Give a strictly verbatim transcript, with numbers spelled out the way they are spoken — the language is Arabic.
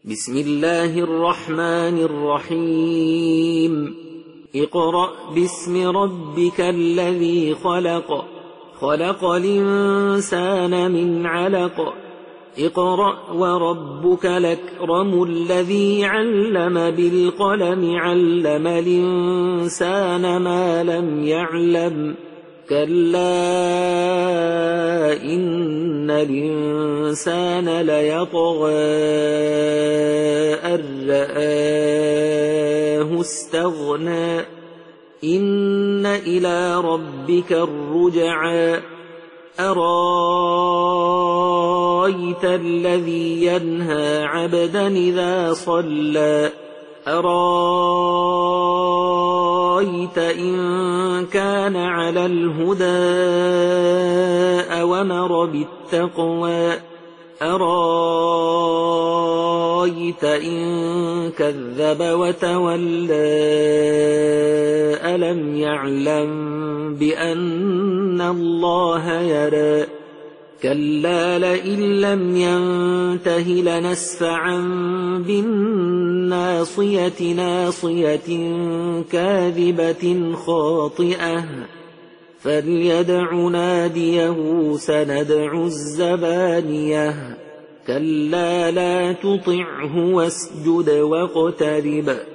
بسم الله الرحمن الرحيم اقرأ باسم ربك الذي خلق خلق الإنسان من علق اقرأ وربك الأكرم الذي علم بالقلم علم الإنسان ما لم يعلم كلا إن الإنسان ليطغى أن رآه استغنى إن إلى ربك الرجعى أرأيت الذي ينهى عبدا إذا صلى أرأيت إن كان على الهدى أوامر بالتقوى أرأيت إن كذب وتولى ألم يعلم بأن الله يرى كلا لئن لم ينته لنسفعا بالناصية ناصية كاذبة خاطئة فليدع ناديه سندع الزبانية كلا لا تطعه واسجد واقترب